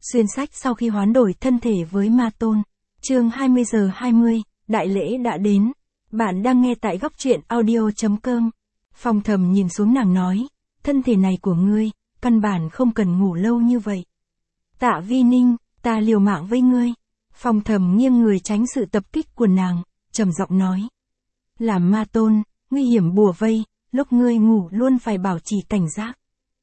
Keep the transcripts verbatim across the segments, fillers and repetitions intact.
Xuyên sách sau khi hoán đổi thân thể với ma tôn. Chương hai mươi giờ hai mươi, đại lễ đã đến. Bạn đang nghe tại góc truyện audio chấm com. Phong Thầm nhìn xuống nàng nói, thân thể này của ngươi, căn bản không cần ngủ lâu như vậy. Tạ Vi Ninh, ta liều mạng với ngươi. Phong Thầm nghiêng người tránh sự tập kích của nàng, trầm giọng nói. Làm ma tôn, nguy hiểm bùa vây, lúc ngươi ngủ luôn phải bảo trì cảnh giác.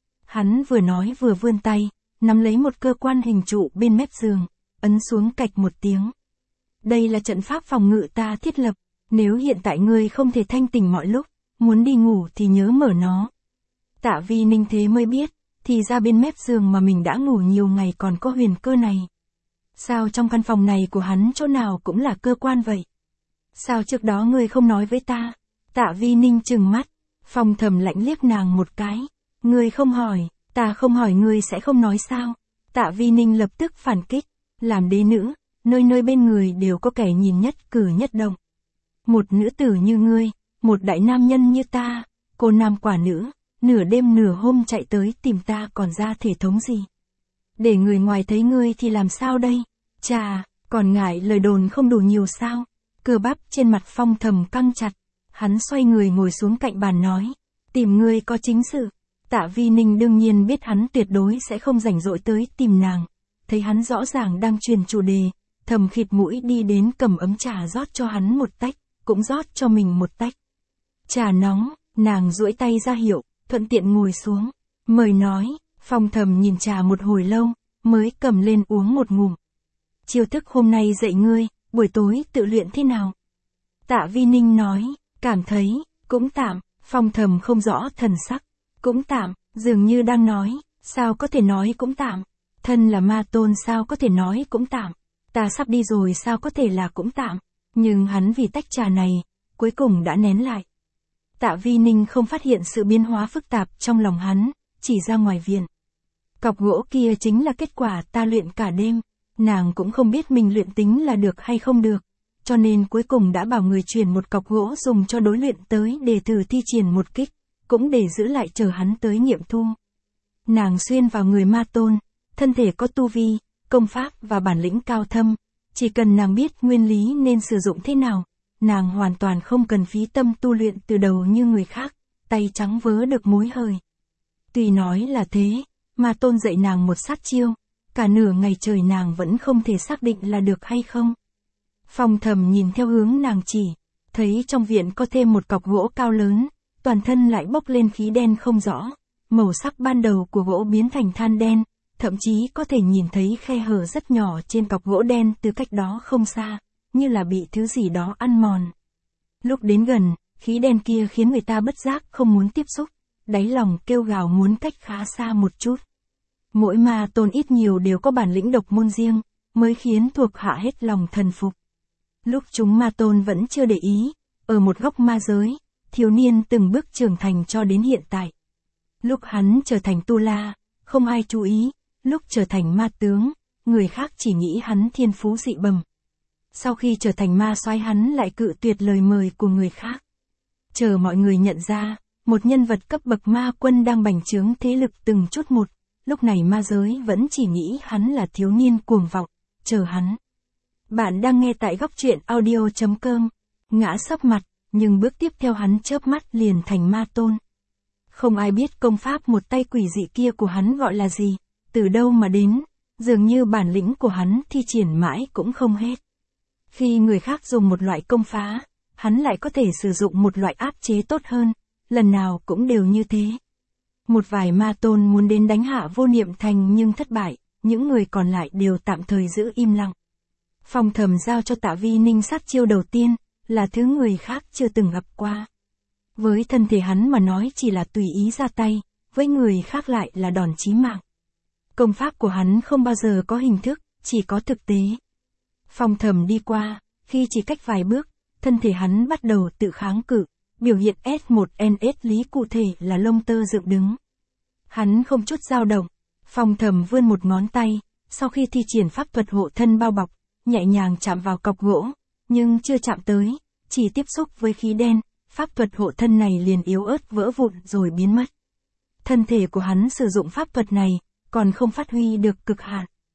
Hắn vừa nói vừa vươn tay, nắm lấy một cơ quan hình trụ bên mép giường, ấn xuống cạch một tiếng. Đây là trận pháp phòng ngự ta thiết lập, nếu hiện tại ngươi không thể thanh tỉnh mọi lúc, muốn đi ngủ thì nhớ mở nó. Tạ Vi Ninh thế mới biết, thì ra bên mép giường mà mình đã ngủ nhiều ngày còn có huyền cơ này. Sao trong căn phòng này của hắn chỗ nào cũng là cơ quan vậy? Sao trước đó ngươi không nói với ta? Tạ Vi Ninh trừng mắt, Phong Thầm lạnh liếc nàng một cái. Ngươi không hỏi, ta không hỏi ngươi sẽ không nói sao? Tạ Vi Ninh lập tức phản kích, làm đế nữ, nơi nơi bên người đều có kẻ nhìn nhất cử nhất động. Một nữ tử như ngươi, một đại nam nhân như ta, cô nam quả nữ, nửa đêm nửa hôm chạy tới tìm ta còn ra thể thống gì? Để người ngoài thấy ngươi thì làm sao đây? Chà, còn ngại lời đồn không đủ nhiều sao? Cơ bắp trên mặt Phong Thầm căng chặt, hắn xoay người ngồi xuống cạnh bàn nói, tìm ngươi có chính sự. Tạ Vi Ninh đương nhiên biết hắn tuyệt đối sẽ không rảnh rỗi tới tìm nàng, thấy hắn rõ ràng đang truyền chủ đề, thầm khịt mũi đi đến cầm ấm trà rót cho hắn một tách, cũng rót cho mình một tách. Trà nóng, nàng duỗi tay ra hiệu, thuận tiện ngồi xuống, mời nói. Phong Thầm nhìn trà một hồi lâu, mới cầm lên uống một ngụm. Chiêu thức hôm nay dạy ngươi, buổi tối tự luyện thế nào? Tạ Vi Ninh nói, cảm thấy, cũng tạm. Phong Thầm không rõ thần sắc, cũng tạm, dường như đang nói, sao có thể nói cũng tạm, thân là ma tôn sao có thể nói cũng tạm, ta sắp đi rồi sao có thể là cũng tạm, nhưng hắn vì tách trà này, cuối cùng đã nén lại. Tạ Vi Ninh không phát hiện sự biến hóa phức tạp trong lòng hắn, chỉ ra ngoài viện. Cọc gỗ kia chính là kết quả ta luyện cả đêm, nàng cũng không biết mình luyện tính là được hay không được, cho nên cuối cùng đã bảo người chuyển một cọc gỗ dùng cho đối luyện tới để thử thi triển một kích, cũng để giữ lại chờ hắn tới nghiệm thu. Nàng xuyên vào người ma tôn, thân thể có tu vi, công pháp và bản lĩnh cao thâm, chỉ cần nàng biết nguyên lý nên sử dụng thế nào, nàng hoàn toàn không cần phí tâm tu luyện từ đầu như người khác, tay trắng vớ được mối hời. Tuy nói là thế, ma tôn dạy nàng một sát chiêu, cả nửa ngày trời nàng vẫn không thể xác định là được hay không. Phong Thầm nhìn theo hướng nàng chỉ, thấy trong viện có thêm một cọc gỗ cao lớn, toàn thân lại bốc lên khí đen không rõ, màu sắc ban đầu của gỗ biến thành than đen, thậm chí có thể nhìn thấy khe hở rất nhỏ trên cọc gỗ đen từ cách đó không xa, như là bị thứ gì đó ăn mòn. Lúc đến gần, khí đen kia khiến người ta bất giác không muốn tiếp xúc, đáy lòng kêu gào muốn cách khá xa một chút. Mỗi ma tôn ít nhiều đều có bản lĩnh độc môn riêng, mới khiến thuộc hạ hết lòng thần phục. Lúc chúng ma tôn vẫn chưa để ý, ở một góc ma giới, thiếu niên từng bước trưởng thành cho đến hiện tại. Lúc hắn trở thành tu la, không ai chú ý, lúc trở thành ma tướng, người khác chỉ nghĩ hắn thiên phú dị bẩm. Sau khi trở thành ma soái hắn lại cự tuyệt lời mời của người khác. Chờ mọi người nhận ra, một nhân vật cấp bậc ma quân đang bành trướng thế lực từng chút một, lúc này ma giới vẫn chỉ nghĩ hắn là thiếu niên cuồng vọng, chờ hắn. Bạn đang nghe tại góc truyện audio chấm com, ngã sấp mặt, nhưng bước tiếp theo hắn chớp mắt liền thành ma tôn. Không ai biết công pháp một tay quỷ dị kia của hắn gọi là gì, từ đâu mà đến, dường như bản lĩnh của hắn thi triển mãi cũng không hết. Khi người khác dùng một loại công phá, hắn lại có thể sử dụng một loại áp chế tốt hơn, lần nào cũng đều như thế. Một vài ma tôn muốn đến đánh hạ Vô Niệm Thành nhưng thất bại, những người còn lại đều tạm thời giữ im lặng. Phong Thầm giao cho Tạ Vi Ninh sát chiêu đầu tiên, là thứ người khác chưa từng gặp qua. Với thân thể hắn mà nói chỉ là tùy ý ra tay, với người khác lại là đòn chí mạng. Công pháp của hắn không bao giờ có hình thức, chỉ có thực tế. Phong Thầm đi qua, khi chỉ cách vài bước, thân thể hắn bắt đầu tự kháng cự, biểu hiện S một N S lý cụ thể là lông tơ dựng đứng. Hắn không chút dao động, Phong Thầm vươn một ngón tay, sau khi thi triển pháp thuật hộ thân bao bọc, nhẹ nhàng chạm vào cọc gỗ, nhưng chưa chạm tới, chỉ tiếp xúc với khí đen, pháp thuật hộ thân này liền yếu ớt vỡ vụn rồi biến mất. Thân thể của hắn sử dụng pháp thuật này, còn không phát huy được cực hạn.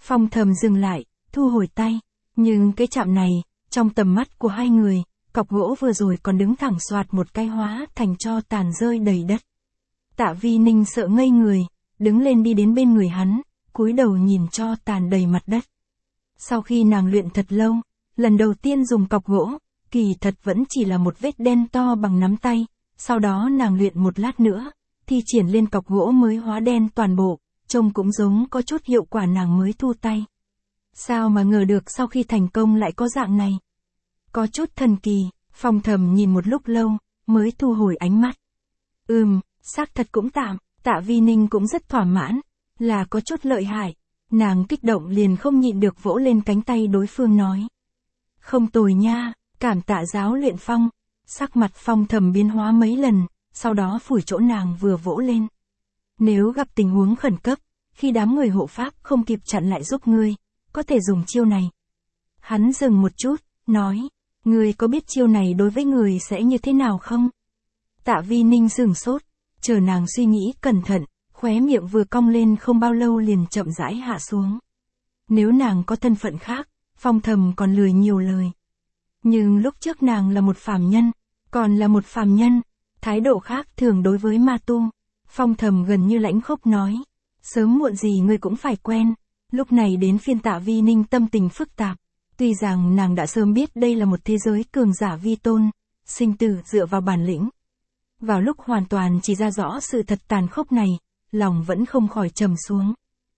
Phong Thầm dừng lại, thu hồi tay. Nhưng cái chạm này, trong tầm mắt của hai người, cọc gỗ vừa rồi còn đứng thẳng xoạt một cái hóa thành tro tàn rơi đầy đất. Tạ Vi Ninh sợ ngây người, đứng lên đi đến bên người hắn, cúi đầu nhìn tro tàn đầy mặt đất. Sau khi nàng luyện thật lâu, lần đầu tiên dùng cọc gỗ, kỳ thật vẫn chỉ là một vết đen to bằng nắm tay, sau đó nàng luyện một lát nữa, thi triển lên cọc gỗ mới hóa đen toàn bộ, trông cũng giống có chút hiệu quả nàng mới thu tay. Sao mà ngờ được sau khi thành công lại có dạng này? Có chút thần kỳ, Phong Thầm nhìn một lúc lâu, mới thu hồi ánh mắt. Ừm, xác thật cũng tạm, Tạ Vi Ninh cũng rất thỏa mãn, là có chút lợi hại. Nàng kích động liền không nhịn được vỗ lên cánh tay đối phương nói. Không tồi nha, cảm tạ giáo luyện Phong. Sắc mặt Phong Thầm biến hóa mấy lần, sau đó phủi chỗ nàng vừa vỗ lên. Nếu gặp tình huống khẩn cấp, khi đám người hộ pháp không kịp chặn lại giúp ngươi, có thể dùng chiêu này. Hắn dừng một chút, nói, ngươi có biết chiêu này đối với người sẽ như thế nào không? Tạ Vi Ninh sửng sốt, chờ nàng suy nghĩ cẩn thận, khóe miệng vừa cong lên không bao lâu liền chậm rãi hạ xuống. Nếu nàng có thân phận khác, Phong Thầm còn lười nhiều lời. Nhưng lúc trước nàng là một phàm nhân, còn là một phàm nhân, thái độ khác thường đối với ma tu. Phong Thầm gần như lãnh khốc nói, sớm muộn gì ngươi cũng phải quen. Lúc này đến phiên Tạ Vi Ninh tâm tình phức tạp, tuy rằng nàng đã sớm biết đây là một thế giới cường giả vi tôn, sinh tử dựa vào bản lĩnh. Vào lúc hoàn toàn chỉ ra rõ sự thật tàn khốc này, lòng vẫn không khỏi trầm xuống.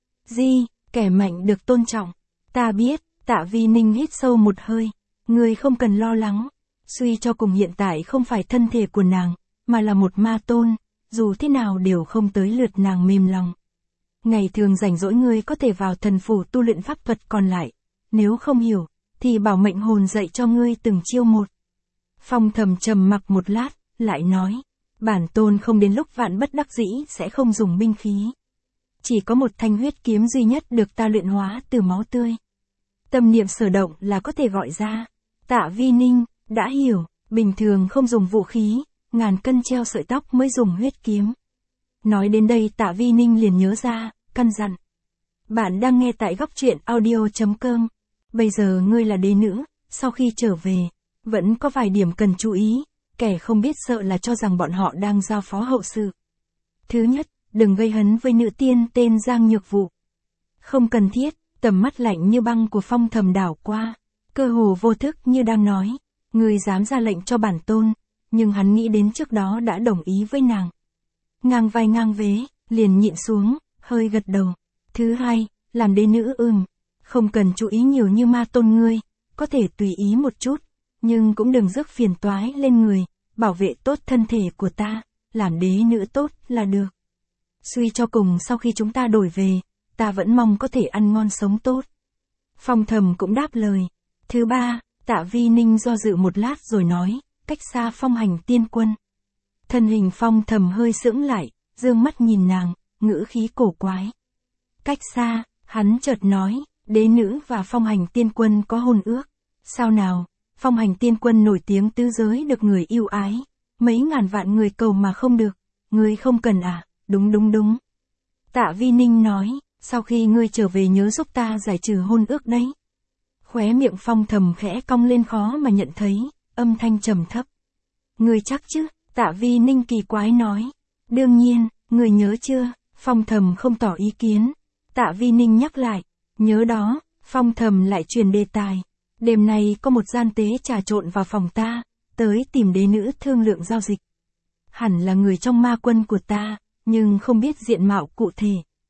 Di, kẻ mạnh được tôn trọng. Ta biết, Tạ Vi Ninh hít sâu một hơi, ngươi không cần lo lắng. Suy cho cùng hiện tại không phải thân thể của nàng, mà là một ma tôn, dù thế nào đều không tới lượt nàng mềm lòng. Ngày thường rảnh rỗi ngươi có thể vào thần phủ tu luyện pháp thuật còn lại, nếu không hiểu, thì bảo mệnh hồn dạy cho ngươi từng chiêu một. Phong Thầm trầm mặc một lát, lại nói, bản tôn không đến lúc vạn bất đắc dĩ sẽ không dùng binh khí. Chỉ có một thanh huyết kiếm duy nhất được ta luyện hóa từ máu tươi. Tâm niệm sở động là có thể gọi ra. Tạ Vi Ninh, đã hiểu, bình thường không dùng vũ khí, ngàn cân treo sợi tóc mới dùng huyết kiếm. Nói đến đây Tạ Vi Ninh liền nhớ ra, căn dặn. Bạn đang nghe tại góc truyện audio chấm com. Bây giờ ngươi là đế nữ, sau khi trở về, vẫn có vài điểm cần chú ý, kẻ không biết sợ là cho rằng bọn họ đang giao phó hậu sự. Thứ nhất, đừng gây hấn với nữ tiên tên Giang Nhược Vụ. Không cần thiết, tầm mắt lạnh như băng của Phong Thầm đảo qua, cơ hồ vô thức như đang nói, ngươi dám ra lệnh cho bản tôn, nhưng hắn nghĩ đến trước đó đã đồng ý với nàng. Ngang vai ngang vế, liền nhịn xuống, hơi gật đầu. Thứ hai, làm đế nữ ừm, không cần chú ý nhiều như ma tôn ngươi, có thể tùy ý một chút, nhưng cũng đừng rước phiền toái lên người, bảo vệ tốt thân thể của ta, làm đế nữ tốt là được. Suy cho cùng sau khi chúng ta đổi về, ta vẫn mong có thể ăn ngon sống tốt. Phong Thầm cũng đáp lời. Thứ ba, Tạ Vi Ninh do dự một lát rồi nói, cách xa Phong Hành Tiên Quân. Thân hình Phong Thầm hơi sững lại, dương mắt nhìn nàng, ngữ khí cổ quái. Cách xa, hắn chợt nói, đế nữ và Phong Hành Tiên Quân có hôn ước. Sao nào, Phong Hành Tiên Quân nổi tiếng tứ giới được người yêu ái, mấy ngàn vạn người cầu mà không được, ngươi không cần à? Đúng đúng đúng. Tạ Vi Ninh nói, sau khi ngươi trở về nhớ giúp ta giải trừ hôn ước đấy. Khóe miệng Phong Thầm khẽ cong lên khó mà nhận thấy, âm thanh trầm thấp. Ngươi chắc chứ? Tạ Vi Ninh kỳ quái nói. Đương nhiên, ngươi nhớ chưa? Phong Thầm không tỏ ý kiến. Tạ Vi Ninh nhắc lại, nhớ đó. Phong Thầm lại truyền đề tài. Đêm nay có một gian tế trà trộn vào phòng ta, tới tìm đế nữ thương lượng giao dịch. Hẳn là người trong ma quân của ta, nhưng không biết diện mạo cụ thể.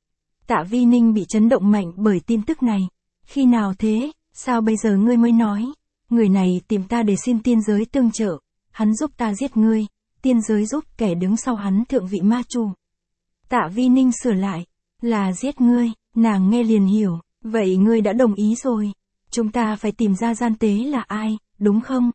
Tạ Vi Ninh bị chấn động mạnh bởi tin tức này. Khi nào thế, sao bây giờ ngươi mới nói? Người này tìm ta để xin tiên giới tương trợ, hắn giúp ta giết ngươi, tiên giới giúp kẻ đứng sau hắn thượng vị ma chủ. Tạ Vi Ninh sửa lại, là giết ngươi, nàng nghe liền hiểu, vậy ngươi đã đồng ý rồi. Chúng ta phải tìm ra gian tế là ai, đúng không?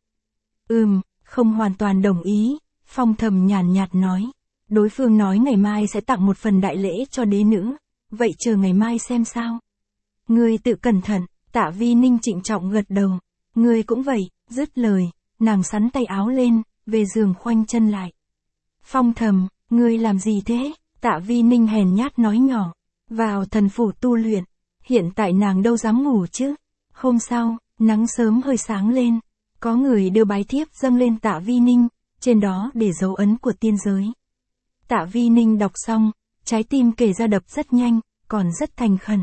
Ừm, không hoàn toàn đồng ý, Phong Thầm nhàn nhạt nói. Đối phương nói ngày mai sẽ tặng một phần đại lễ cho đế nữ, vậy chờ ngày mai xem sao. Ngươi tự cẩn thận, Tạ Vi Ninh trịnh trọng gật đầu. Ngươi cũng vậy, dứt lời, nàng sắn tay áo lên, về giường khoanh chân lại. Phong Thầm, ngươi làm gì thế? Tạ Vi Ninh hèn nhát nói nhỏ. Vào thần phủ tu luyện, Hiện tại nàng đâu dám ngủ chứ. Hôm sau, nắng sớm hơi sáng lên, có người đưa bái thiếp dâng lên Tạ Vi Ninh, trên đó để dấu ấn của tiên giới. Tạ Vi Ninh đọc xong, trái tim kể ra đập rất nhanh, còn rất thành khẩn.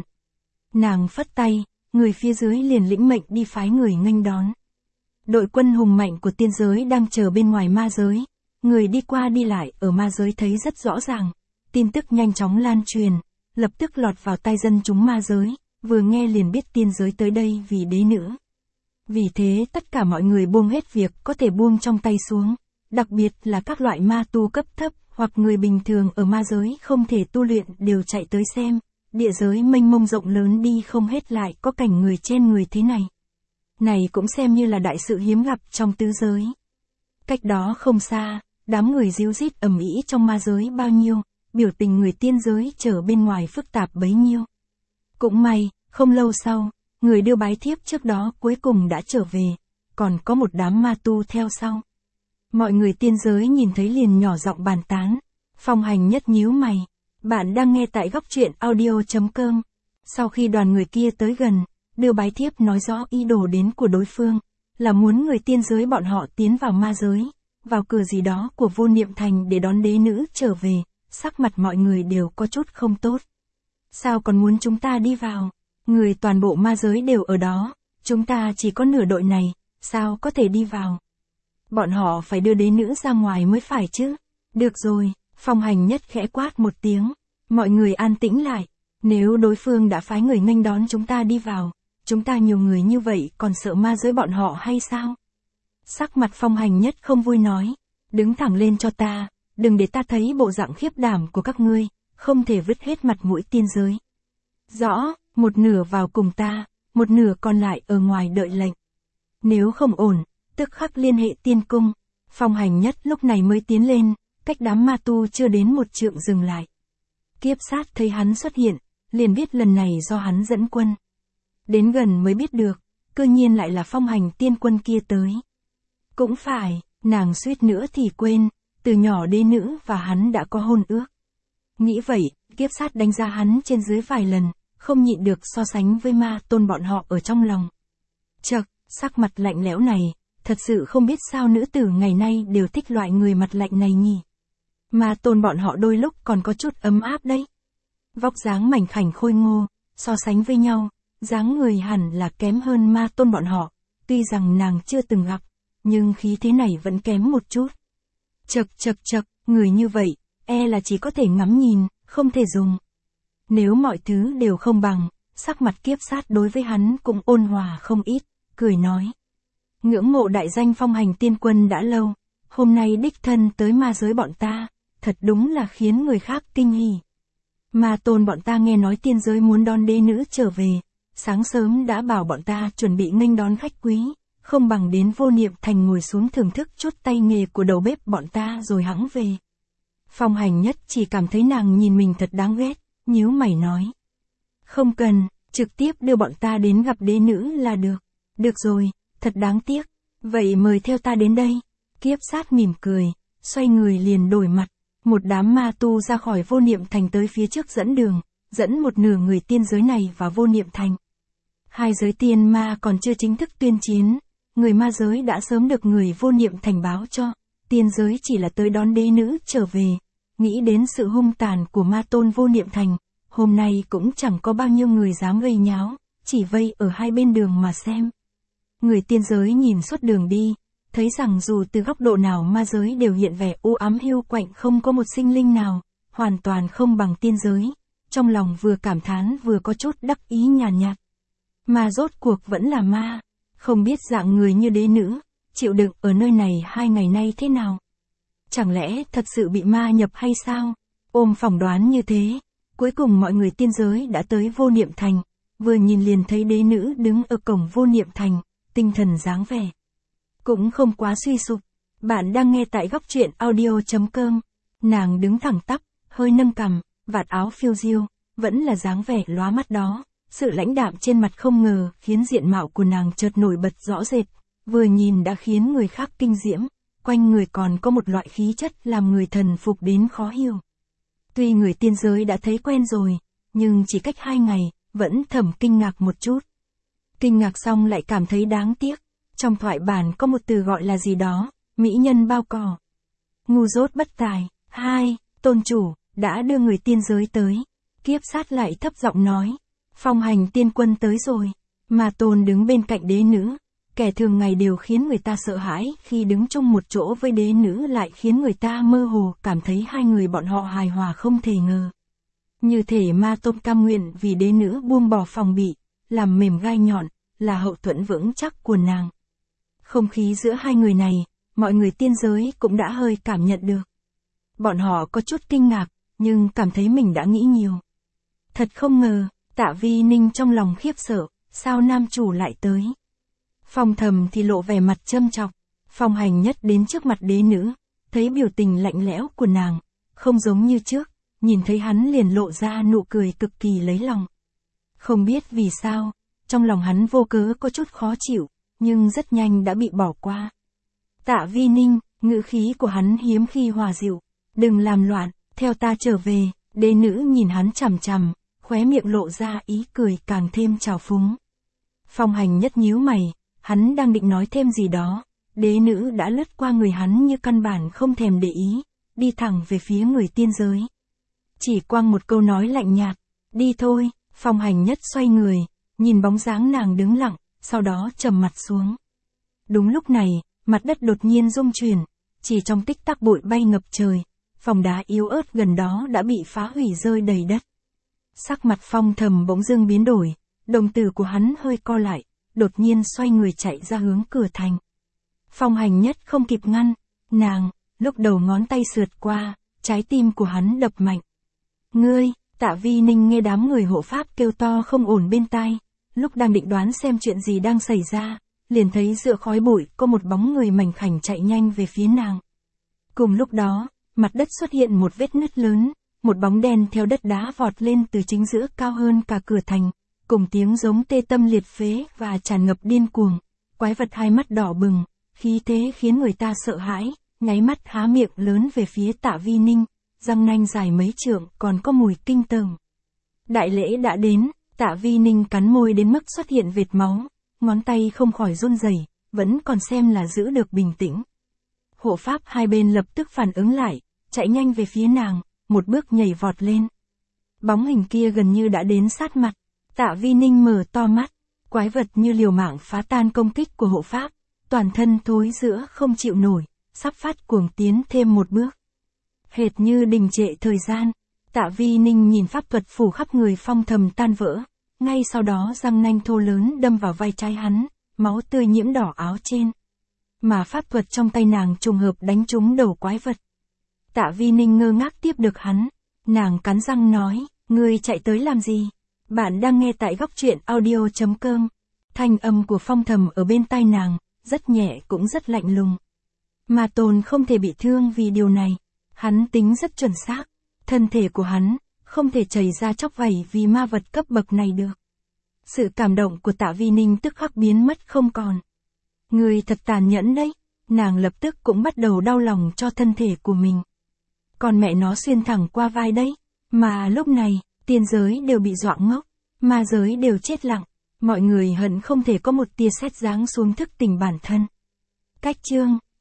Nàng phất tay, người phía dưới liền lĩnh mệnh đi phái người nghênh đón. Đội quân hùng mạnh của tiên giới đang chờ bên ngoài ma giới, người đi qua đi lại ở ma giới thấy rất rõ ràng, tin tức nhanh chóng lan truyền, lập tức lọt vào tai dân chúng ma giới, vừa nghe liền biết tiên giới tới đây vì đế nữ. Vì thế tất cả mọi người buông hết việc có thể buông trong tay xuống, đặc biệt là các loại ma tu cấp thấp hoặc người bình thường ở ma giới không thể tu luyện đều chạy tới xem, địa giới mênh mông rộng lớn đi không hết lại có cảnh người trên người thế này. Này cũng xem như là đại sự hiếm gặp trong tứ giới. Cách đó không xa, đám người ríu rít ầm ĩ trong ma giới bao nhiêu, biểu tình người tiên giới trở bên ngoài phức tạp bấy nhiêu. Cũng may, không lâu sau, người đưa bái thiếp trước đó cuối cùng đã trở về, còn có một đám ma tu theo sau. Mọi người tiên giới nhìn thấy liền nhỏ giọng bàn tán, Phong Hành Nhất nhíu mày, bạn đang nghe tại góc truyện audio chấm com. Sau khi đoàn người kia tới gần, đưa bái thiếp nói rõ ý đồ đến của đối phương, là muốn người tiên giới bọn họ tiến vào ma giới, vào cửa gì đó của Vô Niệm Thành để đón đế nữ trở về, sắc mặt mọi người đều có chút không tốt. Sao còn muốn chúng ta đi vào? Người toàn bộ ma giới đều ở đó, chúng ta chỉ có nửa đội này, sao có thể đi vào? Bọn họ phải đưa đế nữ ra ngoài mới phải chứ. Được rồi, Phong Hành Nhất khẽ quát một tiếng, mọi người an tĩnh lại, nếu đối phương đã phái người nghênh đón chúng ta đi vào, chúng ta nhiều người như vậy còn sợ ma giới bọn họ hay sao? Sắc mặt Phong Hành Nhất không vui nói, đứng thẳng lên cho ta, đừng để ta thấy bộ dạng khiếp đảm của các ngươi, không thể vứt hết mặt mũi tiên giới. Rõ, một nửa vào cùng ta, một nửa còn lại ở ngoài đợi lệnh. Nếu không ổn, tức khắc liên hệ tiên cung. Phong Hành Nhất lúc này mới tiến lên, cách đám ma tu chưa đến một trượng dừng lại. Kiếp Sát thấy hắn xuất hiện, liền biết lần này do hắn dẫn quân. Đến gần mới biết được, cơ nhiên lại là Phong Hành tiên quân kia tới. Cũng phải, nàng suýt nữa thì quên, từ nhỏ đế nữ và hắn đã có hôn ước. Nghĩ vậy, Kiếp Sát đánh giá hắn trên dưới vài lần, không nhịn được so sánh với ma tôn bọn họ ở trong lòng. Chậc, sắc mặt lạnh lẽo này, thật sự không biết sao nữ tử ngày nay đều thích loại người mặt lạnh này nhỉ. Ma tôn bọn họ đôi lúc còn có chút ấm áp đấy. Vóc dáng mảnh khảnh khôi ngô, so sánh với nhau, dáng người hẳn là kém hơn ma tôn bọn họ, tuy rằng nàng chưa từng gặp, nhưng khí thế này vẫn kém một chút. Chậc chậc chậc, người như vậy, e là chỉ có thể ngắm nhìn, không thể dùng. Nếu mọi thứ đều không bằng, sắc mặt Kiếp Sát đối với hắn cũng ôn hòa không ít, cười nói. Ngưỡng mộ đại danh Phong Hành tiên quân đã lâu, hôm nay đích thân tới ma giới bọn ta, thật đúng là khiến người khác kinh hỉ. Ma tôn bọn ta nghe nói tiên giới muốn đón đế nữ trở về, sáng sớm đã bảo bọn ta chuẩn bị nghênh đón khách quý, không bằng đến Vô Niệm Thành ngồi xuống thưởng thức chút tay nghề của đầu bếp bọn ta rồi hẵng về. Phong Hành Nhất chỉ cảm thấy nàng nhìn mình thật đáng ghét, nhíu mày nói. Không cần, trực tiếp đưa bọn ta đến gặp đế nữ là được. Được rồi, thật đáng tiếc, vậy mời theo ta đến đây. Kiếp Sát mỉm cười, xoay người liền đổi mặt, một đám ma tu ra khỏi Vô Niệm Thành tới phía trước dẫn đường, dẫn một nửa người tiên giới này vào Vô Niệm Thành. Hai giới tiên ma còn chưa chính thức tuyên chiến, người ma giới đã sớm được người Vô Niệm Thành báo cho, tiên giới chỉ là tới đón đế nữ trở về. Nghĩ đến sự hung tàn của ma tôn Vô Niệm Thành, hôm nay cũng chẳng có bao nhiêu người dám gây nháo, chỉ vây ở hai bên đường mà xem. Người tiên giới nhìn suốt đường đi, thấy rằng dù từ góc độ nào ma giới đều hiện vẻ u ám hiu quạnh không có một sinh linh nào, hoàn toàn không bằng tiên giới, trong lòng vừa cảm thán vừa có chút đắc ý nhàn nhạt. Mà rốt cuộc vẫn là ma, không biết dạng người như đế nữ, chịu đựng ở nơi này hai ngày nay thế nào. Chẳng lẽ thật sự bị ma nhập hay sao? Ôm phỏng đoán như thế, cuối cùng mọi người tiên giới đã tới Vô Niệm Thành, vừa nhìn liền thấy đế nữ đứng ở cổng Vô Niệm Thành, tinh thần dáng vẻ cũng không quá suy sụp. Bạn đang nghe tại góc truyện audio chấm com. Nàng đứng thẳng tắp, hơi nâng cằm, vạt áo phiêu diêu, vẫn là dáng vẻ lóa mắt đó. Sự lãnh đạm trên mặt không ngờ khiến diện mạo của nàng chợt nổi bật rõ rệt, vừa nhìn đã khiến người khác kinh diễm, quanh người còn có một loại khí chất làm người thần phục đến khó hiểu. Tuy người tiên giới đã thấy quen rồi, nhưng chỉ cách hai ngày, vẫn thầm kinh ngạc một chút. Kinh ngạc xong lại cảm thấy đáng tiếc, trong thoại bản có một từ gọi là gì đó, mỹ nhân bao cỏ. Ngu dốt bất tài, hai, tôn chủ, đã đưa người tiên giới tới. Kiếp sát lại thấp giọng nói, phong hành tiên quân tới rồi. Ma Tôn đứng bên cạnh đế nữ, kẻ thường ngày đều khiến người ta sợ hãi, khi đứng chung một chỗ với đế nữ lại khiến người ta mơ hồ cảm thấy hai người bọn họ hài hòa không thể ngờ. Như thể Ma Tôn cam nguyện vì đế nữ buông bỏ phòng bị, làm mềm gai nhọn, là hậu thuẫn vững chắc của nàng. Không khí giữa hai người này, mọi người tiên giới cũng đã hơi cảm nhận được. Bọn họ có chút kinh ngạc, nhưng cảm thấy mình đã nghĩ nhiều. Thật không ngờ, Tạ Vi Ninh trong lòng khiếp sợ, sao nam chủ lại tới. Phong Thầm thì lộ vẻ mặt châm chọc, Phong Hành Nhất đến trước mặt đế nữ, thấy biểu tình lạnh lẽo của nàng, không giống như trước, nhìn thấy hắn liền lộ ra nụ cười cực kỳ lấy lòng. Không biết vì sao, trong lòng hắn vô cớ có chút khó chịu, nhưng rất nhanh đã bị bỏ qua. Tạ Vi Ninh, ngữ khí của hắn hiếm khi hòa dịu, đừng làm loạn, theo ta trở về. Đế nữ nhìn hắn chằm chằm, khóe miệng lộ ra ý cười càng thêm trào phúng. Phong Hành Nhất nhíu mày, hắn đang định nói thêm gì đó, đế nữ đã lướt qua người hắn như căn bản không thèm để ý, đi thẳng về phía người tiên giới. Chỉ quăng một câu nói lạnh nhạt, đi thôi. Phong Hành Nhất xoay người, nhìn bóng dáng nàng đứng lặng, sau đó trầm mặt xuống. Đúng lúc này, mặt đất đột nhiên rung chuyển, chỉ trong tích tắc bụi bay ngập trời, phòng đá yếu ớt gần đó đã bị phá hủy rơi đầy đất. Sắc mặt Phong Thầm bỗng dưng biến đổi, đồng tử của hắn hơi co lại, đột nhiên xoay người chạy ra hướng cửa thành. Phong Hành Nhất không kịp ngăn, nàng, lúc đầu ngón tay sượt qua, trái tim của hắn đập mạnh. Ngươi, Tạ Vi Ninh nghe đám người hộ pháp kêu to không ổn bên tai, lúc đang định đoán xem chuyện gì đang xảy ra, liền thấy giữa khói bụi có một bóng người mảnh khảnh chạy nhanh về phía nàng. Cùng lúc đó, mặt đất xuất hiện một vết nứt lớn, một bóng đen theo đất đá vọt lên từ chính giữa cao hơn cả cửa thành, cùng tiếng giống tê tâm liệt phế và tràn ngập điên cuồng. Quái vật hai mắt đỏ bừng, khí thế khiến người ta sợ hãi, nháy mắt há miệng lớn về phía Tạ Vi Ninh, răng nanh dài mấy trượng còn có mùi kinh tởm. Đại lễ đã đến, Tạ Vi Ninh cắn môi đến mức xuất hiện vệt máu, ngón tay không khỏi run rẩy, vẫn còn xem là giữ được bình tĩnh. Hộ pháp hai bên lập tức phản ứng lại, chạy nhanh về phía nàng, một bước nhảy vọt lên. Bóng hình kia gần như đã đến sát mặt, Tạ Vi Ninh mở to mắt, quái vật như liều mạng phá tan công kích của hộ pháp, toàn thân thối rữa không chịu nổi, sắp phát cuồng tiến thêm một bước. Hệt như đình trệ thời gian, Tạ Vi Ninh nhìn pháp thuật phủ khắp người Phong Thầm tan vỡ, ngay sau đó răng nanh thô lớn đâm vào vai trái hắn, máu tươi nhiễm đỏ áo trên. Mà pháp thuật trong tay nàng trùng hợp đánh trúng đầu quái vật. Tạ Vi Ninh ngơ ngác tiếp được hắn, nàng cắn răng nói, ngươi chạy tới làm gì? Bạn đang nghe tại góc truyện audio chấm com. Thanh âm của Phong Thầm ở bên tai nàng, rất nhẹ cũng rất lạnh lùng. Ma Tôn không thể bị thương vì điều này, hắn tính rất chuẩn xác, thân thể của hắn không thể chảy ra chóc vảy vì ma vật cấp bậc này được. Sự cảm động của Tạ Vi Ninh tức khắc biến mất không còn. Người thật tàn nhẫn đấy, nàng lập tức cũng bắt đầu đau lòng cho thân thể của mình. Còn mẹ nó xuyên thẳng qua vai đấy, mà lúc này, tiên giới đều bị dọa ngốc, ma giới đều chết lặng, mọi người hận không thể có một tia sét giáng xuống thức tỉnh bản thân. Cách chương